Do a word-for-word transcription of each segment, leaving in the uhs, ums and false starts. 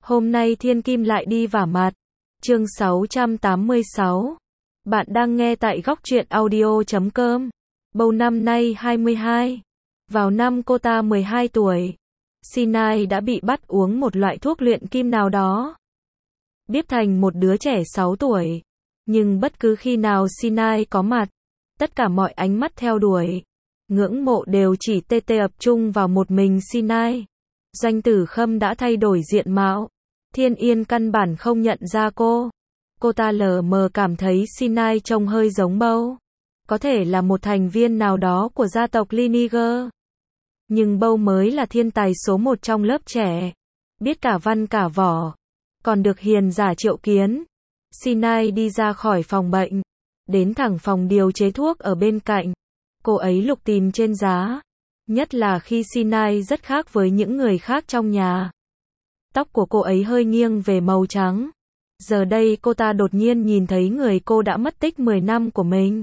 Hôm nay thiên kim lại đi vả mặt. Chương sáu trăm tám mươi sáu. Bạn đang nghe tại góc truyện audio chấm com. Bầu năm nay hai mươi hai. Vào năm cô ta mười hai tuổi, Sinai đã bị bắt uống một loại thuốc luyện kim nào đó, biến thành một đứa trẻ sáu tuổi. Nhưng bất cứ khi nào Sinai có mặt, tất cả mọi ánh mắt theo đuổi, ngưỡng mộ đều chỉ tê tê ập trung vào một mình Sinai. Doanh Tử Khâm đã thay đổi diện mạo. Thiên Yên căn bản không nhận ra cô. Cô ta lờ mờ cảm thấy Sinai trông hơi giống Bâu. Có thể là một thành viên nào đó của gia tộc Liniger. Nhưng Bâu mới là thiên tài số một trong lớp trẻ. Biết cả văn cả võ. Còn được hiền giả triệu kiến. Sinai đi ra khỏi phòng bệnh. Đến thẳng phòng điều chế thuốc ở bên cạnh. Cô ấy lục tìm trên giá. Nhất là khi Sinai rất khác với những người khác trong nhà. Tóc của cô ấy hơi nghiêng về màu trắng. Giờ đây cô ta đột nhiên nhìn thấy người cô đã mất tích mười năm của mình.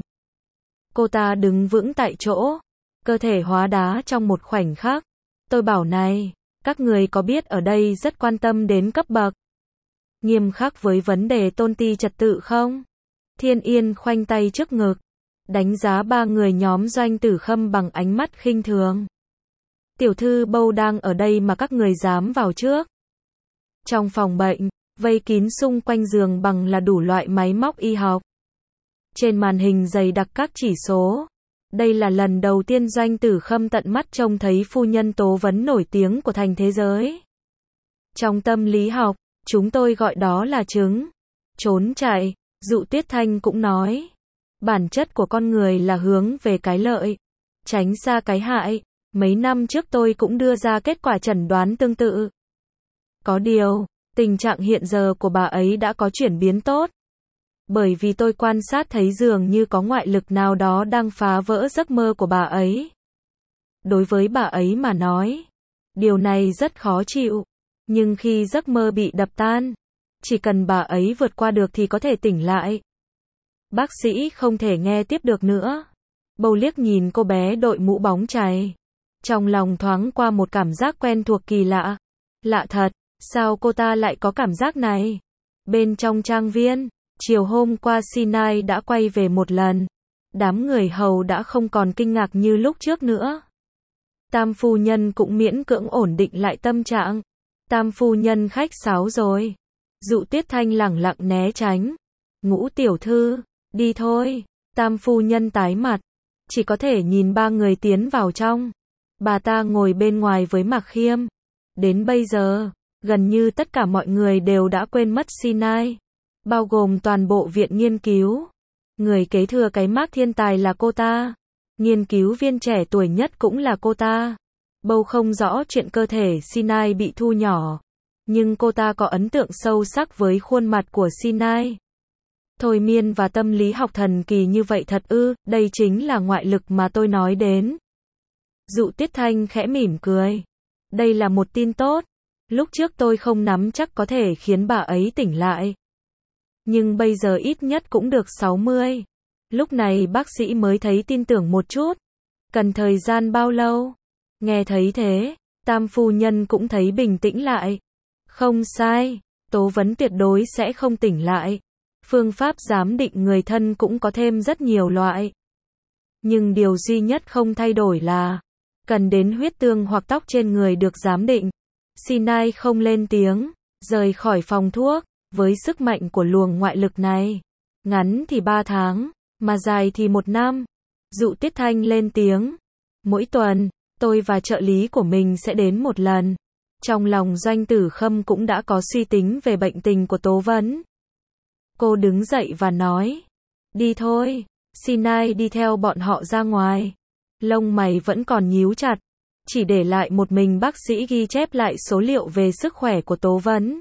Cô ta đứng vững tại chỗ, cơ thể hóa đá trong một khoảnh khắc. Tôi bảo này, các người có biết ở đây rất quan tâm đến cấp bậc, nghiêm khắc với vấn đề tôn ti trật tự không? Thiên Yên khoanh tay trước ngực, đánh giá ba người nhóm Doanh Tử Khâm bằng ánh mắt khinh thường. Tiểu thư Bâu đang ở đây mà các người dám vào trước. Trong phòng bệnh, vây kín xung quanh giường bằng là đủ loại máy móc y học. Trên màn hình dày đặc các chỉ số. Đây là lần đầu tiên Doanh Tử Khâm tận mắt trông thấy phu nhân tố vấn nổi tiếng của thành thế giới. Trong tâm lý học, chúng tôi gọi đó là trứng trốn chạy. Dụ Tuyết Thanh cũng nói, bản chất của con người là hướng về cái lợi, tránh xa cái hại. Mấy năm trước tôi cũng đưa ra kết quả chẩn đoán tương tự. Có điều, tình trạng hiện giờ của bà ấy đã có chuyển biến tốt. Bởi vì tôi quan sát thấy dường như có ngoại lực nào đó đang phá vỡ giấc mơ của bà ấy. Đối với bà ấy mà nói, điều này rất khó chịu. Nhưng khi giấc mơ bị đập tan, chỉ cần bà ấy vượt qua được thì có thể tỉnh lại. Bác sĩ không thể nghe tiếp được nữa. Bầu liếc nhìn cô bé đội mũ bóng chày. Trong lòng thoáng qua một cảm giác quen thuộc kỳ lạ. Lạ thật, sao cô ta lại có cảm giác này? Bên trong trang viên, chiều hôm qua Sinai đã quay về một lần. Đám người hầu đã không còn kinh ngạc như lúc trước nữa. Tam phu nhân cũng miễn cưỡng ổn định lại tâm trạng. Tam phu nhân khách sáo rồi. Dụ Tuyết Thanh lẳng lặng né tránh. Ngũ tiểu thư, đi thôi. Tam phu nhân tái mặt, chỉ có thể nhìn ba người tiến vào trong. Bà ta ngồi bên ngoài với Mạc Khiêm. Đến bây giờ, gần như tất cả mọi người đều đã quên mất Sinai, bao gồm toàn bộ viện nghiên cứu. Người kế thừa cái mác thiên tài là cô ta. Nghiên cứu viên trẻ tuổi nhất cũng là cô ta. Bâu không rõ chuyện cơ thể Sinai bị thu nhỏ, nhưng cô ta có ấn tượng sâu sắc với khuôn mặt của Sinai. Thôi miên và tâm lý học thần kỳ như vậy thật ư? Đây chính là ngoại lực mà tôi nói đến. Dụ Tuyết Thanh khẽ mỉm cười. Đây là một tin tốt. Lúc trước tôi không nắm chắc có thể khiến bà ấy tỉnh lại. Nhưng bây giờ ít nhất cũng được sáu mươi. Lúc này bác sĩ mới thấy tin tưởng một chút. Cần thời gian bao lâu? Nghe thấy thế, Tam phu nhân cũng thấy bình tĩnh lại. Không sai, tố vấn tuyệt đối sẽ không tỉnh lại. Phương pháp giám định người thân cũng có thêm rất nhiều loại. Nhưng điều duy nhất không thay đổi là cần đến huyết tương hoặc tóc trên người được giám định. Sinai không lên tiếng, rời khỏi phòng thuốc. Với sức mạnh của luồng ngoại lực này, ngắn thì ba tháng, mà dài thì một năm. Dụ Tuyết Thanh lên tiếng. Mỗi tuần, tôi và trợ lý của mình sẽ đến một lần. Trong lòng Doanh Tử Khâm cũng đã có suy tính về bệnh tình của Tố Vấn. Cô đứng dậy và nói, đi thôi. Sinai đi theo bọn họ ra ngoài. Lông mày vẫn còn nhíu chặt, chỉ để lại một mình bác sĩ ghi chép lại số liệu về sức khỏe của Tố Vấn.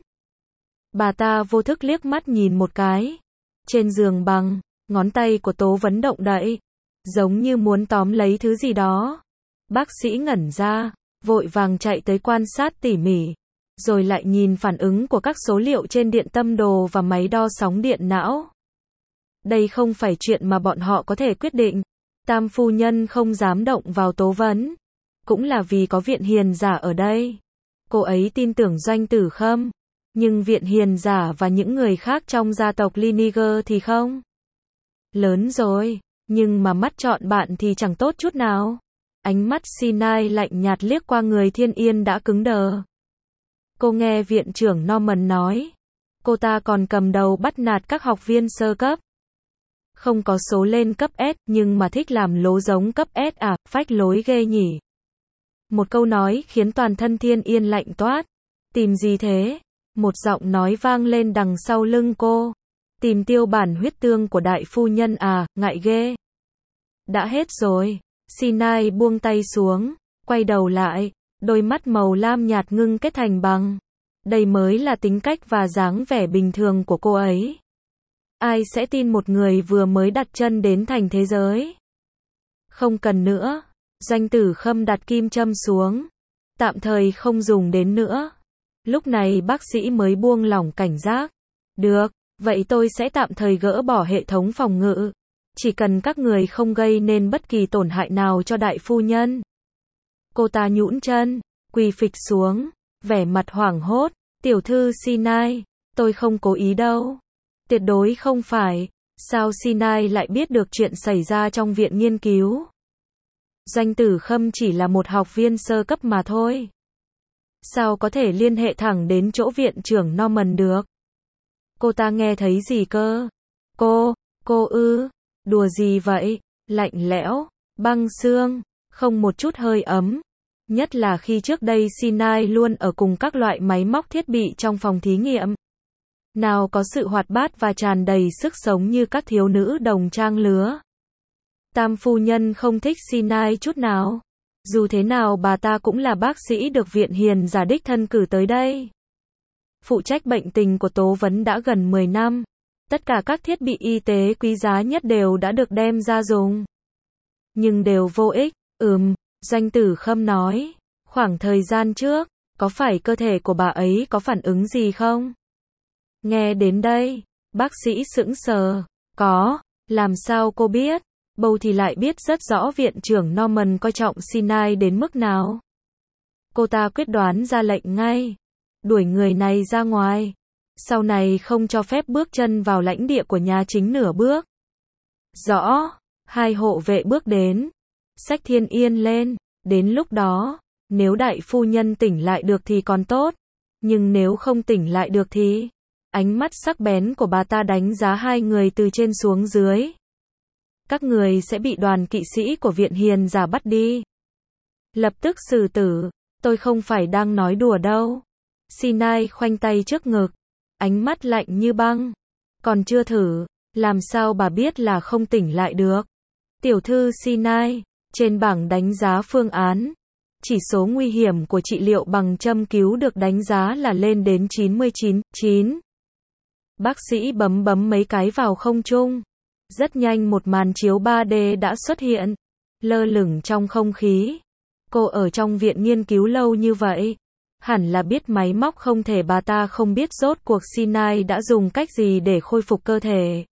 Bà ta vô thức liếc mắt nhìn một cái. Trên giường bằng, ngón tay của Tố Vấn động đậy, giống như muốn tóm lấy thứ gì đó. Bác sĩ ngẩn ra, vội vàng chạy tới quan sát tỉ mỉ, rồi lại nhìn phản ứng của các số liệu trên điện tâm đồ và máy đo sóng điện não. Đây không phải chuyện mà bọn họ có thể quyết định. Tam phu nhân không dám động vào Tố Vấn. Cũng là vì có viện hiền giả ở đây. Cô ấy tin tưởng Doanh Tử Khâm. Nhưng viện hiền giả và những người khác trong gia tộc Liniger thì không. Lớn rồi, nhưng mà mắt chọn bạn thì chẳng tốt chút nào. Ánh mắt Sinai lạnh nhạt liếc qua người Thiên Yên đã cứng đờ. Cô nghe viện trưởng Norman nói, cô ta còn cầm đầu bắt nạt các học viên sơ cấp. Không có số lên cấp S, nhưng mà thích làm lố giống cấp S à, phách lối ghê nhỉ. Một câu nói khiến toàn thân Thiên Yên lạnh toát. Tìm gì thế? Một giọng nói vang lên đằng sau lưng cô. Tìm tiêu bản huyết tương của đại phu nhân à, ngại ghê. Đã hết rồi. Sinai buông tay xuống, quay đầu lại, đôi mắt màu lam nhạt ngưng kết thành bằng. Đây mới là tính cách và dáng vẻ bình thường của cô ấy. Ai sẽ tin một người vừa mới đặt chân đến thành thế giới? Không cần nữa. Doanh Tử Khâm đặt kim châm xuống. Tạm thời không dùng đến nữa. Lúc này bác sĩ mới buông lỏng cảnh giác. Được, vậy tôi sẽ tạm thời gỡ bỏ hệ thống phòng ngự. Chỉ cần các người không gây nên bất kỳ tổn hại nào cho đại phu nhân. Cô ta nhũn chân, quỳ phịch xuống, vẻ mặt hoảng hốt. Tiểu thư Sinai, tôi không cố ý đâu. Tuyệt đối không phải. Sao Sinai lại biết được chuyện xảy ra trong viện nghiên cứu? Doanh Tử Khâm chỉ là một học viên sơ cấp mà thôi. Sao có thể liên hệ thẳng đến chỗ viện trưởng Norman được? Cô ta nghe thấy gì cơ? Cô, cô ư, đùa gì vậy? Lạnh lẽo, băng xương, không một chút hơi ấm. Nhất là khi trước đây Sinai luôn ở cùng các loại máy móc thiết bị trong phòng thí nghiệm. Nào có sự hoạt bát và tràn đầy sức sống như các thiếu nữ đồng trang lứa. Tam phu nhân không thích Sinai chút nào. Dù thế nào bà ta cũng là bác sĩ được viện hiền giả đích thân cử tới đây. Phụ trách bệnh tình của Tố Vấn đã gần mười năm. Tất cả các thiết bị y tế quý giá nhất đều đã được đem ra dùng. Nhưng đều vô ích. Ừm, Doanh Tử Khâm nói. Khoảng thời gian trước, có phải cơ thể của bà ấy có phản ứng gì không? Nghe đến đây, bác sĩ sững sờ. Có, làm sao cô biết? Bầu thì lại biết rất rõ viện trưởng Norman coi trọng Sinai đến mức nào. Cô ta quyết đoán ra lệnh ngay. Đuổi người này ra ngoài. Sau này không cho phép bước chân vào lãnh địa của nhà chính nửa bước. Rõ. Hai hộ vệ bước đến. Xách Thiên Yên lên. Đến lúc đó, nếu đại phu nhân tỉnh lại được thì còn tốt. Nhưng nếu không tỉnh lại được thì... Ánh mắt sắc bén của bà ta đánh giá hai người từ trên xuống dưới. Các người sẽ bị đoàn kỵ sĩ của viện hiền giả bắt đi. Lập tức xử tử. Tôi không phải đang nói đùa đâu. Sinai khoanh tay trước ngực. Ánh mắt lạnh như băng. Còn chưa thử. Làm sao bà biết là không tỉnh lại được? Tiểu thư Sinai. Trên bảng đánh giá phương án. Chỉ số nguy hiểm của trị liệu bằng châm cứu được đánh giá là lên đến chín mươi chín, chín. Bác sĩ bấm bấm mấy cái vào không trung. Rất nhanh một màn chiếu ba D đã xuất hiện. Lơ lửng trong không khí. Cô ở trong viện nghiên cứu lâu như vậy. Hẳn là biết máy móc không thể bà ta không biết rốt cuộc Sinai đã dùng cách gì để khôi phục cơ thể.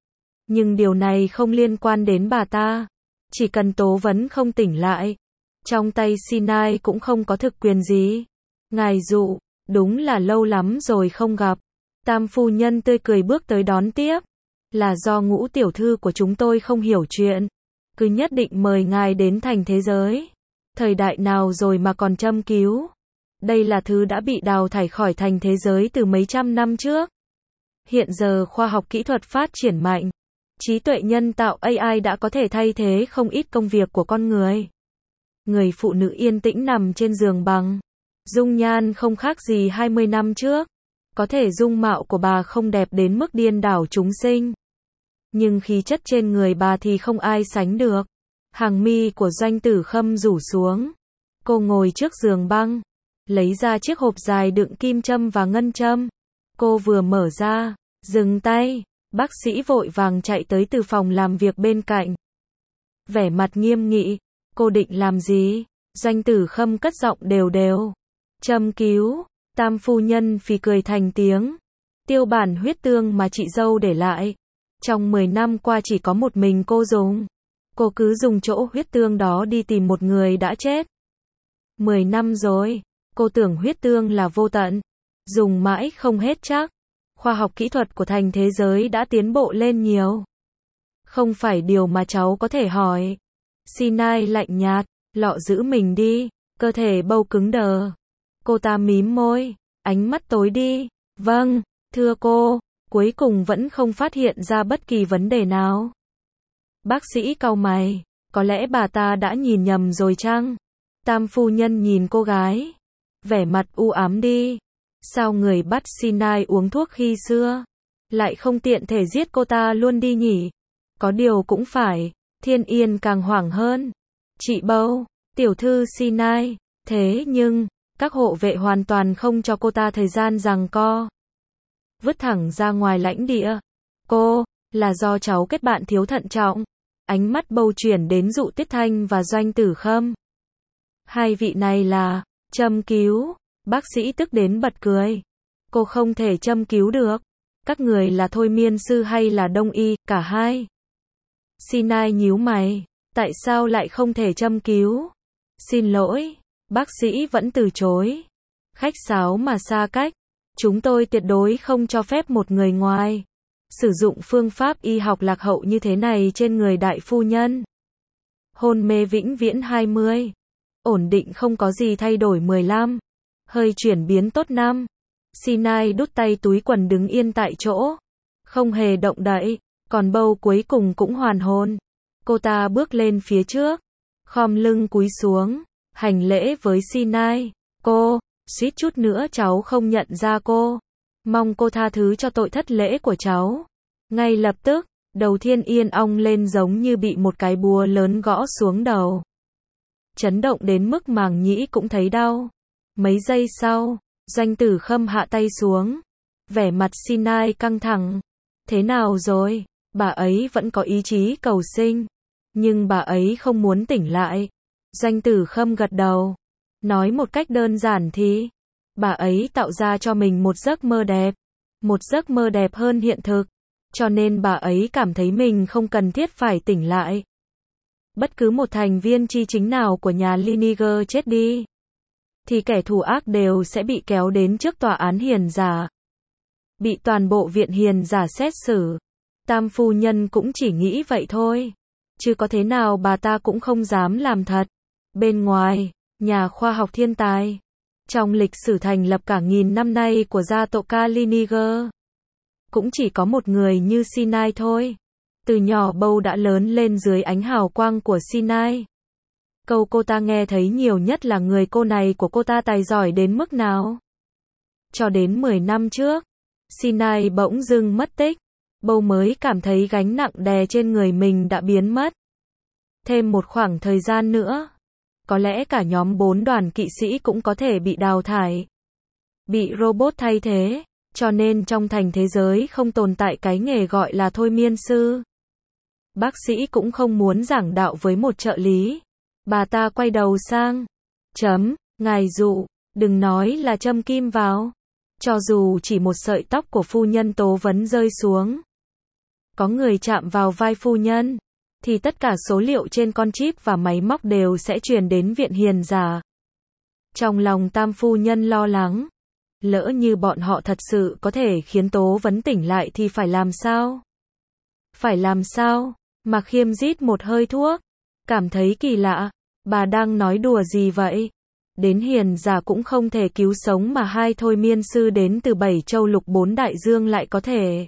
Nhưng điều này không liên quan đến bà ta. Chỉ cần Tố Vấn không tỉnh lại. Trong tay Sinai cũng không có thực quyền gì. Ngài dụ, đúng là lâu lắm rồi không gặp. Tam phu nhân tươi cười bước tới đón tiếp. Là do Ngũ tiểu thư của chúng tôi không hiểu chuyện. Cứ nhất định mời ngài đến thành thế giới. Thời đại nào rồi mà còn châm cứu. Đây là thứ đã bị đào thải khỏi thành thế giới từ mấy trăm năm trước. Hiện giờ khoa học kỹ thuật phát triển mạnh. Trí tuệ nhân tạo A I đã có thể thay thế không ít công việc của con người. Người phụ nữ yên tĩnh nằm trên giường bằng. Dung nhan không khác gì hai mươi năm trước. Có thể dung mạo của bà không đẹp đến mức điên đảo chúng sinh. Nhưng khí chất trên người bà thì không ai sánh được. Hàng mi của Doanh Tử Khâm rủ xuống. Cô ngồi trước giường băng. Lấy ra chiếc hộp dài đựng kim châm và ngân châm. Cô vừa mở ra. Dừng tay. Bác sĩ vội vàng chạy tới từ phòng làm việc bên cạnh. Vẻ mặt nghiêm nghị. Cô định làm gì? Doanh Tử Khâm cất giọng đều đều. Châm cứu. Tam phu nhân phì cười thành tiếng. Tiêu bản huyết tương mà chị dâu để lại. Trong mười năm qua chỉ có một mình cô dùng. Cô cứ dùng chỗ huyết tương đó đi tìm một người đã chết. mười năm rồi. Cô tưởng huyết tương là vô tận. dùng mãi không hết chắc. Khoa học kỹ thuật của thành thế giới đã tiến bộ lên nhiều. Không phải điều mà cháu có thể hỏi. Sinai lạnh nhạt, lọ giữ mình đi, cơ thể bầu cứng đờ. Cô ta mím môi, ánh mắt tối đi. Vâng, thưa cô, cuối cùng vẫn không phát hiện ra bất kỳ vấn đề nào. Bác sĩ cau mày, có lẽ bà ta đã nhìn nhầm rồi chăng? Tam phu nhân nhìn cô gái, vẻ mặt u ám đi. Sao người bắt Sinai uống thuốc khi xưa, lại không tiện thể giết cô ta luôn đi nhỉ? Có điều cũng phải. Thiên Yên càng hoảng hơn. Chị Bâu, tiểu thư Sinai, thế nhưng, các hộ vệ hoàn toàn không cho cô ta thời gian giằng co. Vứt thẳng ra ngoài lãnh địa. Cô, là do cháu kết bạn thiếu thận trọng. Ánh mắt Bâu chuyển đến Dụ Tiết Thanh và Doanh Tử Khâm. Hai vị này là châm cứu. Bác sĩ tức đến bật cười. Cô không thể châm cứu được. Các người là thôi miên sư hay là đông y, cả hai. Sinai nhíu mày. Tại sao lại không thể châm cứu? Xin lỗi. Bác sĩ vẫn từ chối. Khách sáo mà xa cách. Chúng tôi tuyệt đối không cho phép một người ngoài sử dụng phương pháp y học lạc hậu như thế này trên người đại phu nhân. Hôn mê vĩnh viễn hai mươi. Ổn định không có gì thay đổi mười lăm. Hơi chuyển biến tốt năm. Sinai đút tay túi quần đứng yên tại chỗ. Không hề động đậy. Còn Bâu cuối cùng cũng hoàn hồn. Cô ta bước lên phía trước. Khom lưng cúi xuống. Hành lễ với Sinai. Cô, suýt chút nữa cháu không nhận ra cô. Mong cô tha thứ cho tội thất lễ của cháu. Ngay lập tức, đầu Thiên Yên ong lên giống như bị một cái búa lớn gõ xuống đầu. Chấn động đến mức màng nhĩ cũng thấy đau. Mấy giây sau, Doanh Tử Khâm hạ tay xuống. Vẻ mặt Sinai căng thẳng. Thế nào rồi? Bà ấy vẫn có ý chí cầu sinh. Nhưng bà ấy không muốn tỉnh lại. Doanh Tử Khâm gật đầu. Nói một cách đơn giản thì, bà ấy tạo ra cho mình một giấc mơ đẹp. Một giấc mơ đẹp hơn hiện thực. Cho nên bà ấy cảm thấy mình không cần thiết phải tỉnh lại. Bất cứ một thành viên chi chính nào của nhà Liniger chết đi, thì kẻ thù ác đều sẽ bị kéo đến trước tòa án hiền giả. Bị toàn bộ viện hiền giả xét xử. Tam phu nhân cũng chỉ nghĩ vậy thôi. Chứ có thế nào bà ta cũng không dám làm thật. Bên ngoài, nhà khoa học thiên tài. Trong lịch sử thành lập cả nghìn năm nay của gia tộc Liniger, cũng chỉ có một người như Sinai thôi. Từ nhỏ Bâu đã lớn lên dưới ánh hào quang của Sinai. Câu cô ta nghe thấy nhiều nhất là người cô này của cô ta tài giỏi đến mức nào. Cho đến mười năm trước, Sinai bỗng dưng mất tích. Bâu mới cảm thấy gánh nặng đè trên người mình đã biến mất. Thêm một khoảng thời gian nữa, có lẽ cả nhóm bốn đoàn kỵ sĩ cũng có thể bị đào thải. Bị robot thay thế. Cho nên trong thành thế giới không tồn tại cái nghề gọi là thôi miên sư. Bác sĩ cũng không muốn giảng đạo với một trợ lý. Bà ta quay đầu sang. Chấm, ngài Dụ, đừng nói là châm kim vào. Cho dù chỉ một sợi tóc của phu nhân Tố Vấn rơi xuống, có người chạm vào vai phu nhân, thì tất cả số liệu trên con chip và máy móc đều sẽ truyền đến viện hiền giả. Trong lòng Tam phu nhân lo lắng. Lỡ như bọn họ thật sự có thể khiến Tố Vấn tỉnh lại thì phải làm sao? Phải làm sao? Mạc Khiêm rít một hơi thuốc. Cảm thấy kỳ lạ. Bà đang nói đùa gì vậy? Đến hiền giả cũng không thể cứu sống mà hai thôi miên sư đến từ bảy châu lục bốn đại dương lại có thể.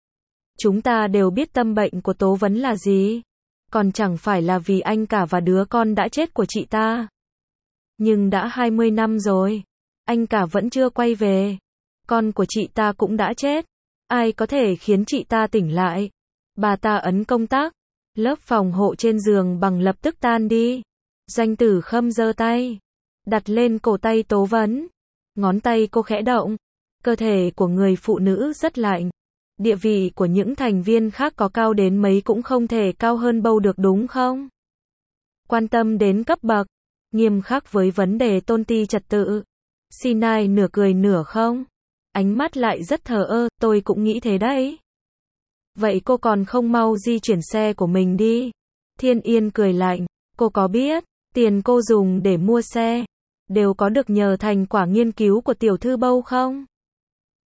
Chúng ta đều biết tâm bệnh của Tố Vấn là gì. Còn chẳng phải là vì anh cả và đứa con đã chết của chị ta. Nhưng đã hai mươi năm rồi. Anh cả vẫn chưa quay về. Con của chị ta cũng đã chết. Ai có thể khiến chị ta tỉnh lại? Bà ta ấn công tắc. Lớp phòng hộ trên giường bằng lập tức tan đi. Doanh Tử Khâm giơ tay. Đặt lên cổ tay Tố Vấn. Ngón tay cô khẽ động. Cơ thể của người phụ nữ rất lạnh. Địa vị của những thành viên khác có cao đến mấy cũng không thể cao hơn Bâu được đúng không? Quan tâm đến cấp bậc. Nghiêm khắc với vấn đề tôn ti trật tự. Sinai nửa cười nửa không. Ánh mắt lại rất thờ ơ, tôi cũng nghĩ thế đấy. Vậy cô còn không mau di chuyển xe của mình đi. Thiên Yên cười lạnh. Cô có biết, tiền cô dùng để mua xe, đều có được nhờ thành quả nghiên cứu của tiểu thư Bâu không?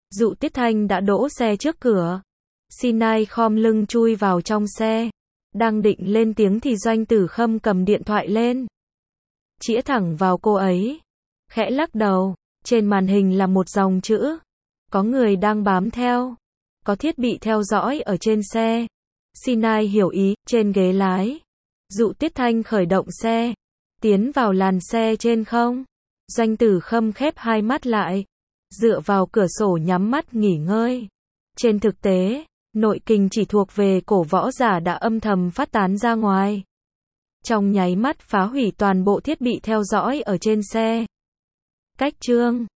Dụ Tiết Thanh đã đỗ xe trước cửa. Sinai khom lưng chui vào trong xe. Đang định lên tiếng thì Doanh Tử Khâm cầm điện thoại lên. Chĩa thẳng vào cô ấy. Khẽ lắc đầu. Trên màn hình là một dòng chữ. Có người đang bám theo. Có thiết bị theo dõi ở trên xe. Sinai hiểu ý, trên ghế lái. Dụ Tiết Thanh khởi động xe. Tiến vào làn xe trên không. Doanh Tử Khâm khép hai mắt lại. Dựa vào cửa sổ nhắm mắt nghỉ ngơi. Trên thực tế, nội kình chỉ thuộc về cổ võ giả đã âm thầm phát tán ra ngoài. Trong nháy mắt phá hủy toàn bộ thiết bị theo dõi ở trên xe. Cách chương